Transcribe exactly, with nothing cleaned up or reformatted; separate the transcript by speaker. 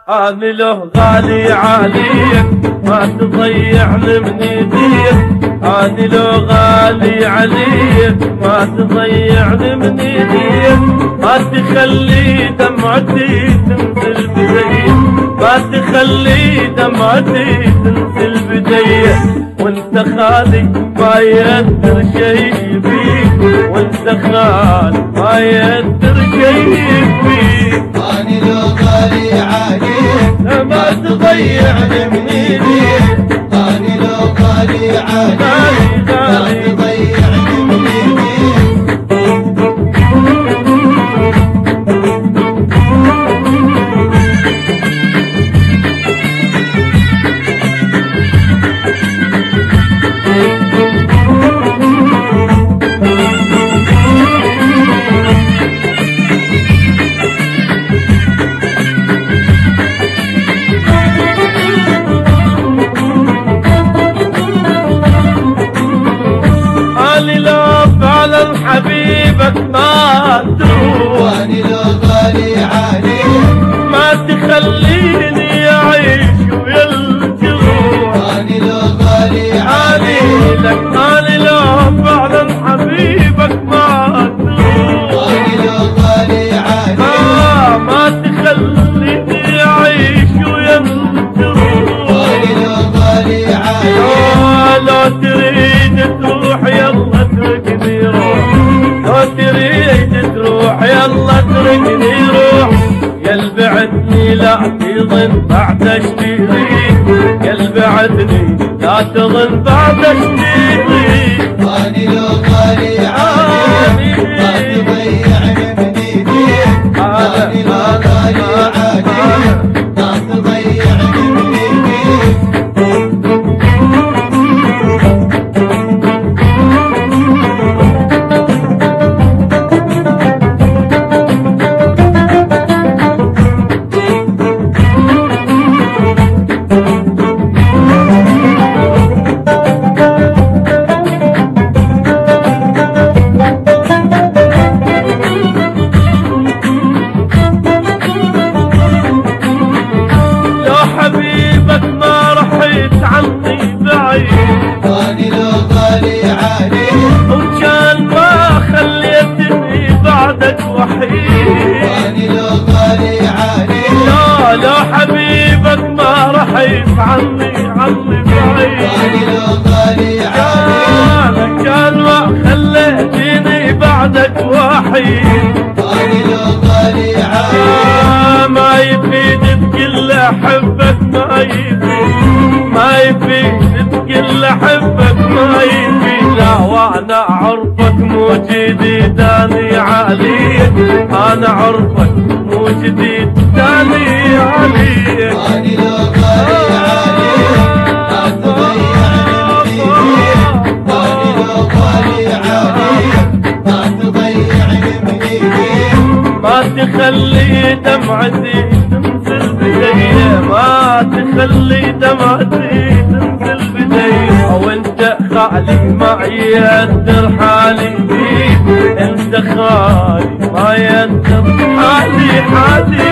Speaker 1: أنا لو غالي عليك ما تضيعني من ايديك، أنا لو غالي عليك ما تضيعني من ايديك، ما تخلي دمعتي تنزل بديك، ما تخلي دمعتي تنزل بديك، وانت خالي ما يقدر شي بيك، وانت خالي ما يقدر شي بيك.
Speaker 2: أنا لو غالي عليك
Speaker 1: ما تضيعني من ايديك،
Speaker 2: أنا لو غالي عليك ما تضيعني من ايديك.
Speaker 1: حبيبك ما تروح،
Speaker 2: وأنا لو غالي عليك
Speaker 1: ما تخليني أعيش ويا الجروح،
Speaker 2: أنا لو غالي عليك
Speaker 1: أنا لو فعلا حبيبك ما تروح،
Speaker 2: وأنا لو غالي عليك
Speaker 1: آه ما تخليني أعيش ويا الجروح،
Speaker 2: وأنا لو غالي عليك
Speaker 1: آه لو تريد تروح يلا اتركني روح، لو تريد تروح يلا اتركني روح، يا بعدني لا تظن بعد اشتريك، يا بعدني لا تظن بعد اشتريك.
Speaker 2: أنا لو غالي عليك ما تضيعني من ايديك، أنا لو غالي عليك ما تضيعني من ايديك. أنا لو غالي عليك
Speaker 1: وكان ما خليتني بعدك وحيد،
Speaker 2: أنا لو غالي عليك
Speaker 1: لا لا حبيبك ما رح يفعني عني بعيد،
Speaker 2: أنا لو غالي عليك
Speaker 1: كان ما خليتني بعدك وحيد،
Speaker 2: أنا لو غالي عليك
Speaker 1: ما يفيد تقول احبك ما يفيد، ما يفيد تقول احبك ما يفيد، لا وانا عرفك مو جديد اني عليك، انا عرفك مو جديد اني عليك.
Speaker 2: أنا لو غالي عليك ما تضيعني من ايديك، أنا لو غالي عليك ما تضيعني من ايديك.
Speaker 1: ما تخلي دمعتي تنزل بدي، ما تخلي دمعتي تنزل بدي، وانت خالي ما يقدر حالي بيك، انت خالي ما يقدر حالي حالي